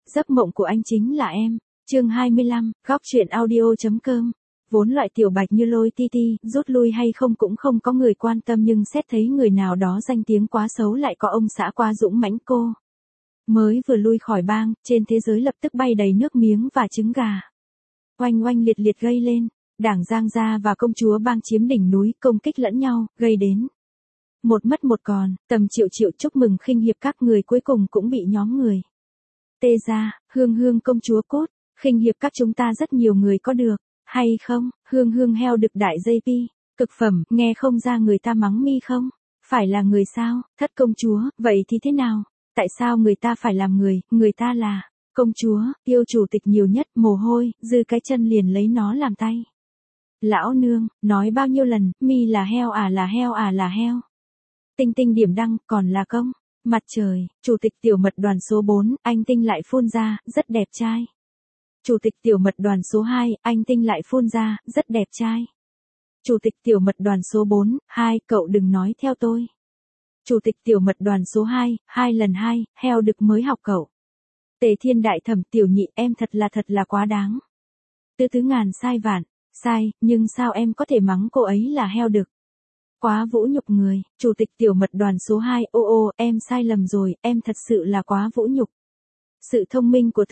Giấc mộng của anh chính là em. Chương 25, góc truyện audio.com. Vốn loại tiểu bạch như Lôi Ti Ti, rút lui hay không cũng không có người quan tâm, nhưng xét thấy người nào đó danh tiếng quá xấu lại có ông xã quá dũng mãnh, cô mới vừa lui khỏi bang, trên thế giới lập tức bay đầy nước miếng và trứng gà. Oanh oanh liệt liệt gây lên, đảng Giang Gia và công chúa bang chiếm đỉnh núi, công kích lẫn nhau, gây đến một mất một còn, tầm triệu triệu chúc mừng khinh hiệp các người cuối cùng cũng bị nhóm người tê ra. Hương Hương công chúa cốt, khinh hiệp các chúng ta rất nhiều người có được hay không? Hương Hương heo đực đại JP, cực phẩm, nghe không ra người ta mắng mi không? Phải là người sao? Thất công chúa, vậy thì thế nào? Tại sao người ta phải làm người ta là công chúa, yêu chủ tịch nhiều nhất, mồ hôi, dư cái chân liền lấy nó làm tay. Lão nương, nói bao nhiêu lần, mi là heo à là heo à là heo. Tinh tinh điểm đăng, còn là công. Mặt trời, chủ tịch tiểu mật đoàn số 4, anh Tinh lại phun ra, rất đẹp trai. Chủ tịch tiểu mật đoàn số 2, anh Tinh lại phun ra, rất đẹp trai. Chủ tịch tiểu mật đoàn số 4, 2, cậu đừng nói theo tôi. Chủ tịch tiểu mật đoàn số 2, 2 lần 2, heo đực mới học cậu. Tề Thiên đại thẩm, tiểu nhị, em thật là quá đáng. Tứ ngàn sai vạn, sai, nhưng sao em có thể mắng cô ấy là heo đực? Quá vũ nhục người. Chủ tịch tiểu mật đoàn số 2, ô, em sai lầm rồi, em thật sự là quá vũ nhục. Sự thông minh của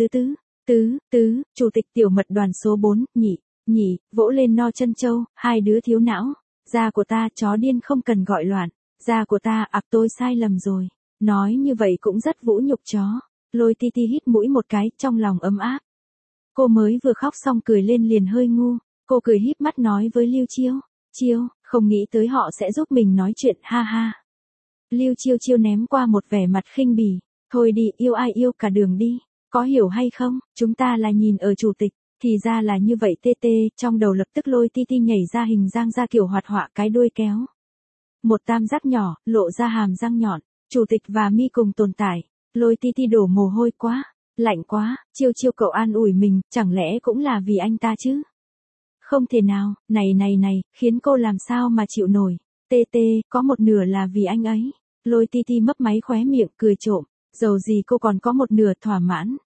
tứ, chủ tịch tiểu mật đoàn số 4, nhị, vỗ lên no chân châu, hai đứa thiếu não. Da của ta, chó điên không cần gọi loạn. Da của ta, tôi sai lầm rồi. Nói như vậy cũng rất vũ nhục chó. Lôi Ti Ti hít mũi một cái, trong lòng ấm áp. Cô mới vừa khóc xong cười lên liền hơi ngu. Cô cười híp mắt nói với Lưu Chiêu, không nghĩ tới họ sẽ giúp mình nói chuyện, ha ha. Lưu Chiêu ném qua một vẻ mặt khinh bỉ. Thôi đi, yêu ai yêu cả đường đi. Có hiểu hay không, chúng ta là nhìn ở chủ tịch, thì ra là như vậy tê, trong đầu lập tức Lôi Ti Ti nhảy ra hình Giang Gia kiểu hoạt họa, cái đuôi kéo một tam giác nhỏ, lộ ra hàm răng nhọn. Chủ tịch và mi cùng tồn tại. Lôi Ti Ti đổ mồ hôi quá, lạnh quá. Chiêu cậu an ủi mình, chẳng lẽ cũng là vì anh ta chứ? Không thể nào, này, khiến cô làm sao mà chịu nổi. Tê, có một nửa là vì anh ấy. Lôi Ti Ti mấp máy khóe miệng, cười trộm. Dầu gì cô còn có một nửa thỏa mãn.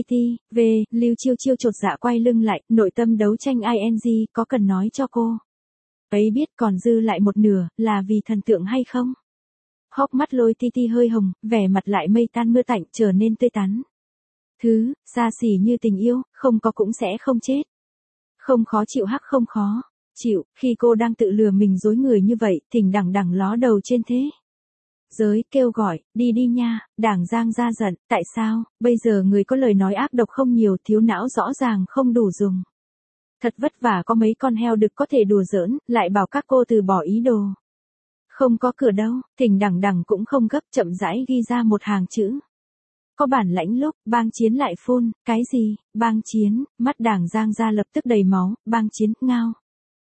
Lưu Chiêu chột dạ quay lưng lại, nội tâm đấu tranh ing, có cần nói cho cô ấy biết còn dư lại một nửa, là vì thần tượng hay không? Hốc mắt Lôi Ti Ti hơi hồng, vẻ mặt lại mây tan mưa tạnh, trở nên tươi tắn. Thứ, xa xỉ như tình yêu, không có cũng sẽ không chết. Không khó chịu hắc không khó chịu, khi cô đang tự lừa mình dối người như vậy, thỉnh đẳng ló đầu trên thế giới kêu gọi, đi nha, đảng Giang Gia giận, tại sao, bây giờ người có lời nói ác độc không nhiều, thiếu não rõ ràng không đủ dùng. Thật vất vả có mấy con heo đực có thể đùa giỡn, lại bảo các cô từ bỏ ý đồ. Không có cửa đâu, thỉnh đẳng cũng không gấp, chậm rãi ghi ra một hàng chữ. Có bản lãnh lúc, bang chiến lại phun, cái gì, bang chiến, mắt đảng Giang Gia lập tức đầy máu, bang chiến, ngao.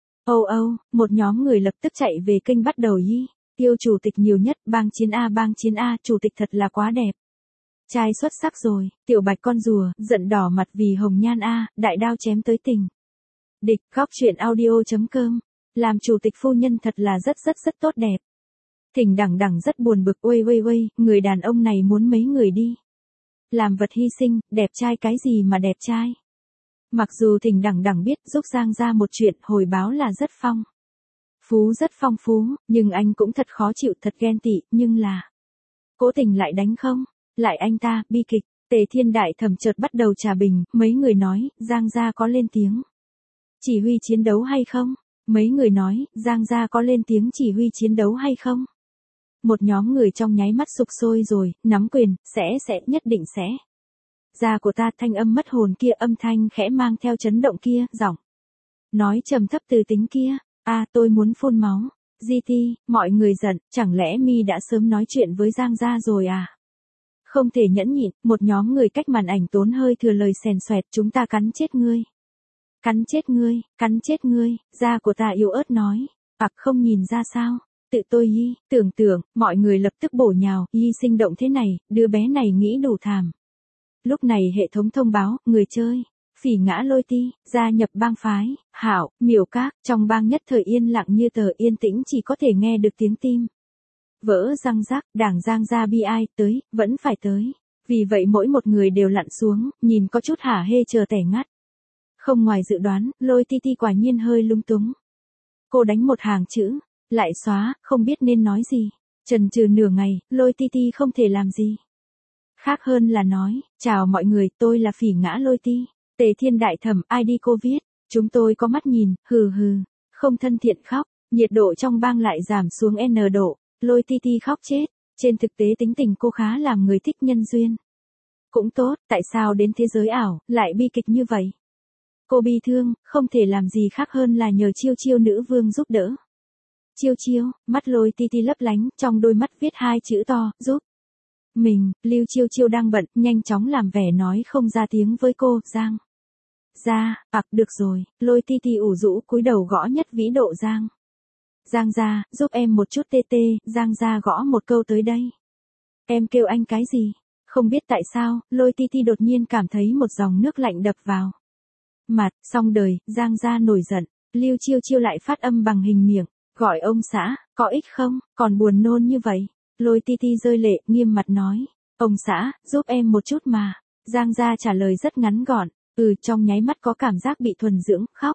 Một nhóm người lập tức chạy về kênh bắt đầu yêu chủ tịch nhiều nhất, bang chiến A, chủ tịch thật là quá đẹp. Trai xuất sắc rồi, tiểu bạch con rùa, giận đỏ mặt vì hồng nhan A, đại đao chém tới tình địch. Góc truyện audio.com. Làm chủ tịch phu nhân thật là rất tốt đẹp. Thỉnh đẳng rất buồn bực, uây, người đàn ông này muốn mấy người đi làm vật hy sinh, đẹp trai cái gì mà đẹp trai. Mặc dù thỉnh đẳng biết giúp Giang Gia một chuyện, hồi báo là rất phong phú, nhưng anh cũng thật khó chịu, thật ghen tị, nhưng là cố tình lại đánh không lại anh ta, bi kịch. Tề Thiên đại thẩm chợt bắt đầu trà bình, mấy người nói, Giang Gia có lên tiếng chỉ huy chiến đấu hay không? Mấy người nói, Giang Gia có lên tiếng chỉ huy chiến đấu hay không? Một nhóm người trong nháy mắt sục sôi rồi, nắm quyền, sẽ, nhất định sẽ. Da của ta, thanh âm mất hồn kia, âm thanh khẽ mang theo chấn động kia, giọng nói trầm thấp từ tính kia, tôi muốn phun máu. Mọi người giận, chẳng lẽ mi đã sớm nói chuyện với Giang Gia rồi à? Không thể nhẫn nhịn, một nhóm người cách màn ảnh tốn hơi thừa lời xèn xoẹt, chúng ta cắn chết ngươi. Cắn chết ngươi, da của ta yếu ớt nói. Không nhìn ra sao? Tự tôi tưởng, mọi người lập tức bổ nhào, sinh động thế này, đứa bé này nghĩ đủ thảm. Lúc này hệ thống thông báo, người chơi phỉ ngã Lôi Ti, gia nhập bang phái, Hảo, Miểu Các, trong bang nhất thời yên lặng như tờ, yên tĩnh chỉ có thể nghe được tiếng tim vỡ răng rắc, đảng Giang Gia bi ai, tới, vẫn phải tới. Vì vậy mỗi một người đều lặn xuống, nhìn có chút hả hê chờ tẻ ngắt. Không ngoài dự đoán, Lôi Titi quả nhiên hơi lung túng. Cô đánh một hàng chữ, lại xóa, không biết nên nói gì. Chần chừ nửa ngày, Lôi Titi không thể làm gì khác hơn là nói, chào mọi người, tôi là Phỉ Ngã Lôi Ti. Tề Thiên Đại Thẩm, ID cô viết, chúng tôi có mắt nhìn, hừ hừ, không thân thiện khóc, nhiệt độ trong bang lại giảm xuống N độ, Lôi Titi khóc chết. Trên thực tế tính tình cô khá làm người thích nhân duyên. Cũng tốt, tại sao đến thế giới ảo, lại bi kịch như vậy? Cô bi thương, không thể làm gì khác hơn là nhờ Chiêu Chiêu nữ vương giúp đỡ. Chiêu Chiêu, mắt Lôi Titi lấp lánh, trong đôi mắt viết hai chữ to, giúp. Mình, Lưu Chiêu Chiêu đang bận, nhanh chóng làm vẻ nói không ra tiếng với cô, Giang. Được rồi, Lôi Titi ủ rũ cúi đầu gõ Nhất Vĩ Độ Giang. Giang gia, giúp em một chút tê tê, Giang gia gõ một câu tới đây. Em kêu anh cái gì? Không biết tại sao, Lôi Titi đột nhiên cảm thấy một dòng nước lạnh đập vào mặt, xong đời, Giang gia nổi giận, Lưu Chiêu Chiêu lại phát âm bằng hình miệng, gọi ông xã, có ích không, còn buồn nôn như vậy. Lôi Titi rơi lệ, nghiêm mặt nói, ông xã, giúp em một chút mà. Giang gia trả lời rất ngắn gọn, trong nháy mắt có cảm giác bị thuần dưỡng, khóc.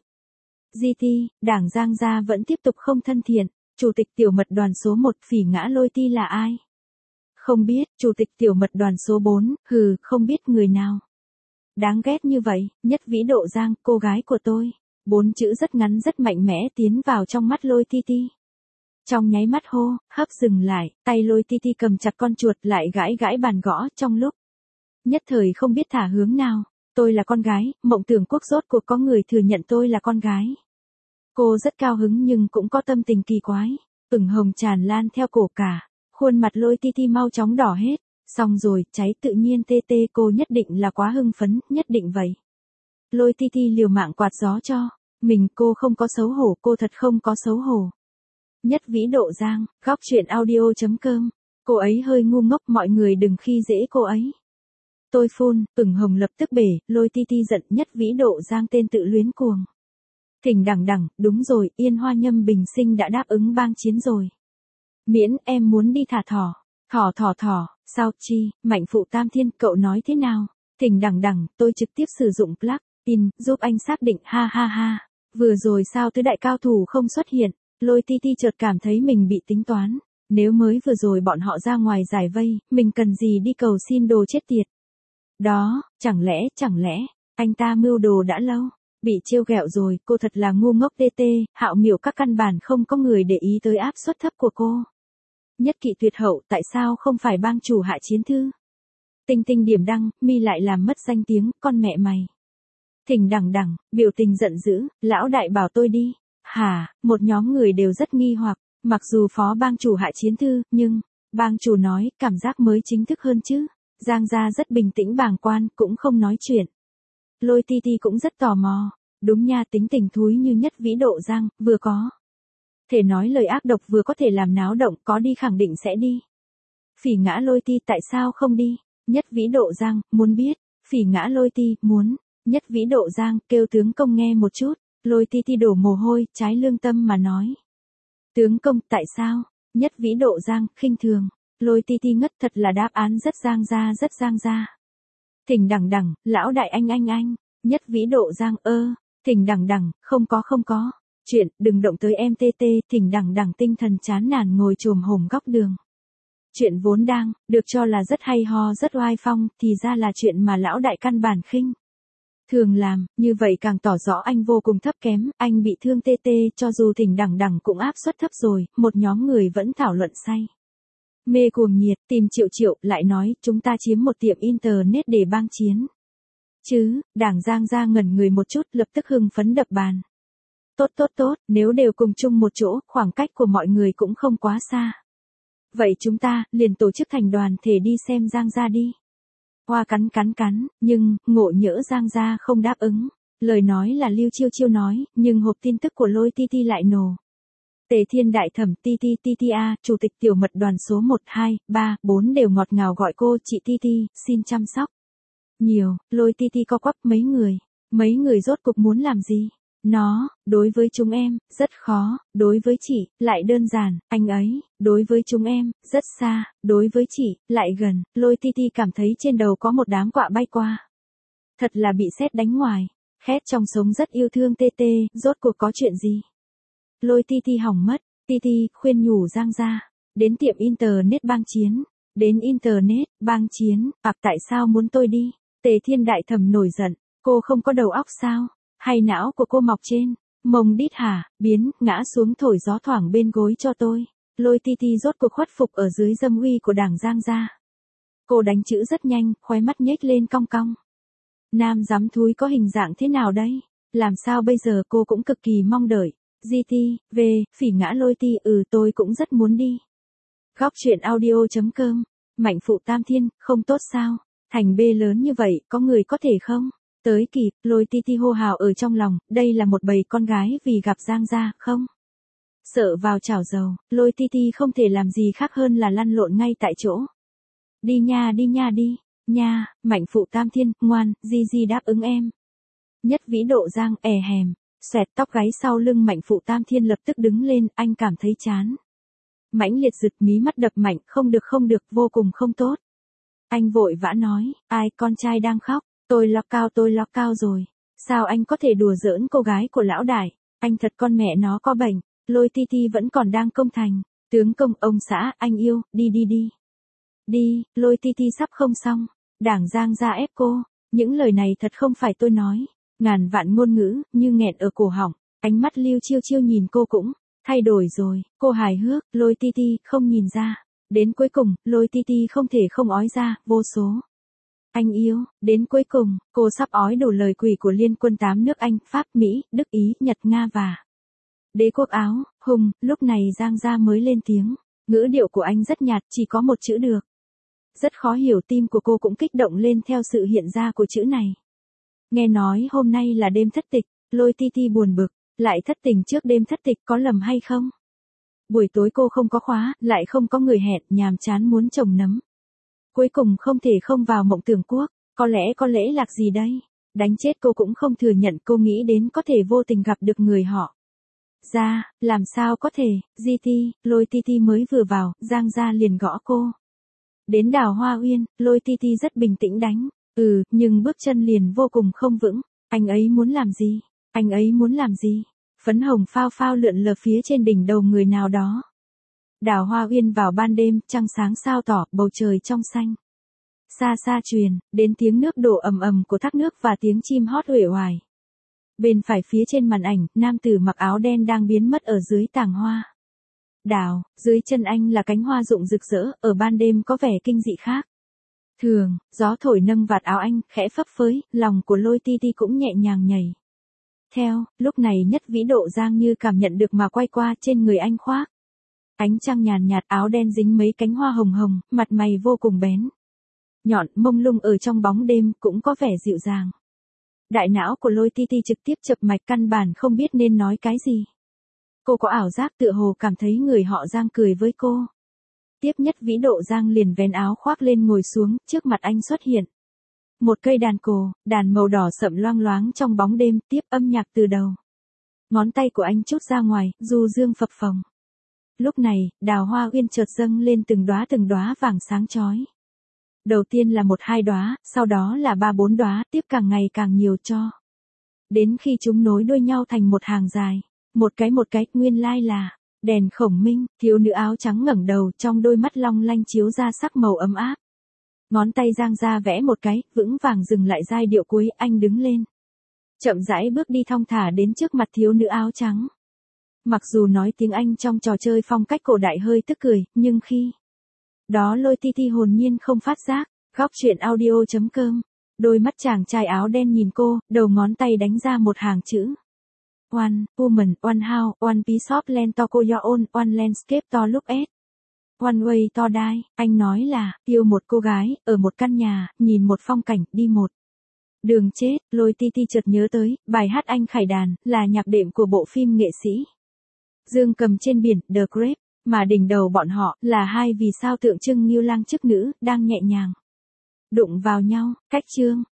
GT, đảng Giang gia vẫn tiếp tục không thân thiện, chủ tịch tiểu mật đoàn số 1 Phỉ Ngã Lôi Ti là ai? Không biết, chủ tịch tiểu mật đoàn số 4, không biết người nào. Đáng ghét như vậy, Nhất Vĩ Độ Giang, cô gái của tôi. 4 chữ rất ngắn rất mạnh mẽ tiến vào trong mắt Lôi Titi. Trong nháy mắt hô, hấp dừng lại, tay Lôi Titi cầm chặt con chuột lại gãi gãi bàn gõ trong lúc. Nhất thời không biết thả hướng nào. Tôi là con gái, mộng tưởng quốc rốt cuộc có người thừa nhận tôi là con gái. Cô rất cao hứng nhưng cũng có tâm tình kỳ quái. Ửng hồng tràn lan theo cổ cả. Khuôn mặt Lôi Titi mau chóng đỏ hết. Xong rồi, cháy tự nhiên tê tê, cô nhất định là quá hưng phấn, nhất định vậy. Lôi Titi liều mạng quạt gió cho. Mình cô không có xấu hổ, cô thật không có xấu hổ. Nhất Vĩ Độ Giang, góc truyện audio.com. Cô ấy hơi ngu ngốc, mọi người đừng khi dễ cô ấy. Tôi phun, Ửng hồng lập tức bể, Lôi Titi giận, Nhất Vĩ Độ Giang tên tự luyến cuồng. Thỉnh đẳng, đúng rồi, Yên Hoa Nhâm Bình Sinh đã đáp ứng bang chiến rồi. Miễn em muốn đi thả thỏ. Thỏ, sao chi, Mạnh Phụ Tam Thiên, cậu nói thế nào? Thỉnh đẳng, tôi trực tiếp sử dụng plug-in, giúp anh xác định, ha. Vừa rồi sao tứ đại cao thủ không xuất hiện? Lôi Titi chợt cảm thấy mình bị tính toán. Nếu mới vừa rồi bọn họ ra ngoài giải vây, mình cần gì đi cầu xin đồ chết tiệt. Đó, chẳng lẽ, anh ta mưu đồ đã lâu, bị trêu ghẹo rồi, cô thật là ngu ngốc tê tê, Hạo Miểu các căn bản không có người để ý tới áp suất thấp của cô. Nhất Kỵ tuyệt hậu, tại sao không phải bang chủ Hạ Chiến Thư? Tinh điểm đăng, mi lại làm mất danh tiếng, con mẹ mày. Thỉnh đẳng, biểu tình giận dữ, lão đại bảo tôi đi. Hả, một nhóm người đều rất nghi hoặc, mặc dù phó bang chủ Hạ Chiến Thư, nhưng, bang chủ nói, cảm giác mới chính thức hơn chứ. Giang gia rất bình tĩnh bàng quan, cũng không nói chuyện. Lôi Titi cũng rất tò mò. Đúng nha, tính tình thúi như Nhất Vĩ Độ Giang, vừa có thể nói lời ác độc vừa có thể làm náo động, có đi khẳng định sẽ đi. Phỉ Ngã Lôi Ti tại sao không đi? Nhất Vĩ Độ Giang, muốn biết. Phỉ Ngã Lôi Ti, muốn. Nhất Vĩ Độ Giang, kêu tướng công nghe một chút. Lôi Titi đổ mồ hôi, trái lương tâm mà nói. Tướng công, tại sao? Nhất Vĩ Độ Giang, khinh thường. Lôi Titi ngất, thật là đáp án rất Giang gia. Thỉnh đẳng, lão đại anh. Nhất Vĩ Độ Giang, thỉnh đẳng, không có. Chuyện, đừng động tới em tê tê, thỉnh đẳng tinh thần chán nản ngồi chồm hổm góc đường. Chuyện vốn đang, được cho là rất hay ho rất oai phong, thì ra là chuyện mà lão đại căn bản khinh thường làm, như vậy càng tỏ rõ anh vô cùng thấp kém, anh bị thương tê tê, cho dù thỉnh đẳng cũng áp suất thấp rồi, một nhóm người vẫn thảo luận say. Mê cuồng nhiệt, tìm Triệu, lại nói, chúng ta chiếm một tiệm internet để bang chiến. Chứ, đảng Giang gia ngẩn người một chút, lập tức hưng phấn đập bàn. Tốt, nếu đều cùng chung một chỗ, khoảng cách của mọi người cũng không quá xa. Vậy chúng ta, liền tổ chức thành đoàn thể đi xem Giang gia đi. Hoa cắn, nhưng, ngộ nhỡ Giang gia không đáp ứng. Lời nói là Lưu Chiêu nói, nhưng hộp tin tức của Lôi Titi lại nổ. Tề Thiên Đại Thẩm Titi a, chủ tịch tiểu mật đoàn số 1, 2, 3, 4 đều ngọt ngào gọi cô chị Titi, xin chăm sóc. Nhiều, Lôi Titi co quắp mấy người rốt cục muốn làm gì? Đối với chúng em, rất khó, đối với chị, lại đơn giản, anh ấy, đối với chúng em, rất xa, đối với chị, lại gần, Lôi Titi cảm thấy trên đầu có một đám quạ bay qua. Thật là bị sét đánh ngoài, khét trong sống rất yêu thương tê tê, rốt cuộc có chuyện gì? Lôi Titi hỏng mất, Titi, khuyên nhủ Giang gia, đến tiệm Internet bang chiến, đến Internet, bang chiến, tại sao muốn tôi đi? Tề Thiên Đại Thẩm nổi giận, cô không có đầu óc sao? Hay não của cô mọc trên mông đít hả? Biến, ngã xuống thổi gió thoảng bên gối cho tôi. Lôi Titi rốt cuộc khuất phục ở dưới dâm uy của đảng Giang gia. Cô đánh chữ rất nhanh, khóe mắt nhếch lên cong cong. Nam giám thúi có hình dạng thế nào đây? Làm sao bây giờ cô cũng cực kỳ mong đợi. GT, về, phỉ ngã Lôi Ti, tôi cũng rất muốn đi. Góc truyện audio.com, Mạnh phụ tam thiên, không tốt sao? Thành bê lớn như vậy, có người có thể không? Tới kịp, Lôi Titi hô hào ở trong lòng, đây là một bầy con gái vì gặp Giang gia, không? Sợ vào chảo dầu, Lôi Titi không thể làm gì khác hơn là lăn lộn ngay tại chỗ. Đi nha đi, nha, Mạnh phụ tam thiên, ngoan, Di đáp ứng em. Nhất vĩ độ Giang, hèm, xoẹt tóc gáy sau lưng Mạnh phụ tam thiên lập tức đứng lên, anh cảm thấy chán. Mãnh liệt giật mí mắt đập mạnh, không được, vô cùng không tốt. Anh vội vã nói, ai, con trai đang khóc, tôi lọc cao rồi. Sao anh có thể đùa giỡn cô gái của lão đại, anh thật con mẹ nó có bệnh. Lôi Titi vẫn còn đang công thành, tướng công, ông xã, anh yêu, đi. Đi, Lôi Titi sắp không xong, đảng Giang gia ép cô, những lời này thật không phải tôi nói, ngàn vạn ngôn ngữ, như nghẹn ở cổ họng, ánh mắt Lưu Chiêu nhìn cô cũng thay đổi rồi, cô hài hước, Lôi Titi không nhìn ra, đến cuối cùng, Lôi Titi không thể không ói ra, vô số. Anh yêu, đến cuối cùng, cô sắp ói đổ lời quỷ của Liên quân 8 nước Anh, Pháp, Mỹ, Đức, Ý, Nhật, Nga và Đế quốc Áo, Hùng, lúc này Giang gia mới lên tiếng, ngữ điệu của anh rất nhạt, chỉ có một chữ được. Rất khó hiểu, tim của cô cũng kích động lên theo sự hiện ra của chữ này. Nghe nói hôm nay là đêm thất tịch, Lôi Titi buồn bực, lại thất tình trước đêm thất tịch có lầm hay không? Buổi tối cô không có khóa, lại không có người hẹn, nhàm chán muốn trồng nấm. Cuối cùng không thể không vào mộng tưởng quốc, có lẽ lạc gì đây? Đánh chết cô cũng không thừa nhận, cô nghĩ đến có thể vô tình gặp được người họ. Làm sao có thể, GT, Lôi Titi mới vừa vào, Giang gia liền gõ cô. Đến Đào Hoa Uyên, Lôi Titi rất bình tĩnh đánh, nhưng bước chân liền vô cùng không vững, anh ấy muốn làm gì? Phấn hồng phao lượn lờ phía trên đỉnh đầu người nào đó. Đào Hoa Uyên vào ban đêm, trăng sáng sao tỏ, bầu trời trong xanh. Xa truyền, đến tiếng nước đổ ầm ầm của thác nước và tiếng chim hót uể oải. Bên phải phía trên màn ảnh, nam tử mặc áo đen đang biến mất ở dưới tàng hoa. Đào, dưới chân anh là cánh hoa rụng rực rỡ, ở ban đêm có vẻ kinh dị khác thường, gió thổi nâng vạt áo anh, khẽ phấp phới, lòng của Lôi Titi cũng nhẹ nhàng nhảy. Theo, lúc này Nhất Vĩ Độ Giang như cảm nhận được mà quay qua, trên người anh khoác ánh trăng nhàn nhạt, áo đen dính mấy cánh hoa hồng hồng, mặt mày vô cùng bén nhọn, mông lung ở trong bóng đêm, cũng có vẻ dịu dàng. Đại não của Lôi Titi trực tiếp chập mạch, căn bản không biết nên nói cái gì. Cô có ảo giác tựa hồ cảm thấy người họ Giang cười với cô. Tiếp Nhất Vĩ Độ Giang liền vén áo khoác lên ngồi xuống, trước mặt anh xuất hiện một cây đàn cổ, đàn màu đỏ sậm loang loáng trong bóng đêm, tiếp âm nhạc từ đầu ngón tay của anh trút ra ngoài, du dương phập phồng. Lúc này, Đào Hoa Uyên chợt dâng lên từng đóa vàng sáng chói. Đầu tiên là 1-2 đóa, sau đó là 3-4 đóa, tiếp càng ngày càng nhiều cho đến khi chúng nối đuôi nhau thành một hàng dài. Một cái, nguyên lai là đèn khổng minh, thiếu nữ áo trắng ngẩng đầu, trong đôi mắt long lanh chiếu ra sắc màu ấm áp. Ngón tay Giang ra vẽ một cái, vững vàng dừng lại giai điệu cuối, anh đứng lên. Chậm rãi bước đi thong thả đến trước mặt thiếu nữ áo trắng. Mặc dù nói tiếng Anh trong trò chơi phong cách cổ đại hơi tức cười, nhưng khi đó Lôi Titi hồn nhiên không phát giác. Góc truyện audio.com, đôi mắt chàng trai áo đen nhìn cô, đầu ngón tay đánh ra một hàng chữ. One woman, one house, one piece of land to call your own, one landscape to look at. One way to die, anh nói là, yêu một cô gái, ở một căn nhà, nhìn một phong cảnh, đi một đường chết. Lôi Titi chợt nhớ tới, bài hát Anh Khải Đàn, là nhạc đệm của bộ phim nghệ sĩ Dương Cầm trên biển, The Grape, mà đỉnh đầu bọn họ, là hai vì sao tượng trưng như lang chức nữ, đang nhẹ nhàng đụng vào nhau. Cách chương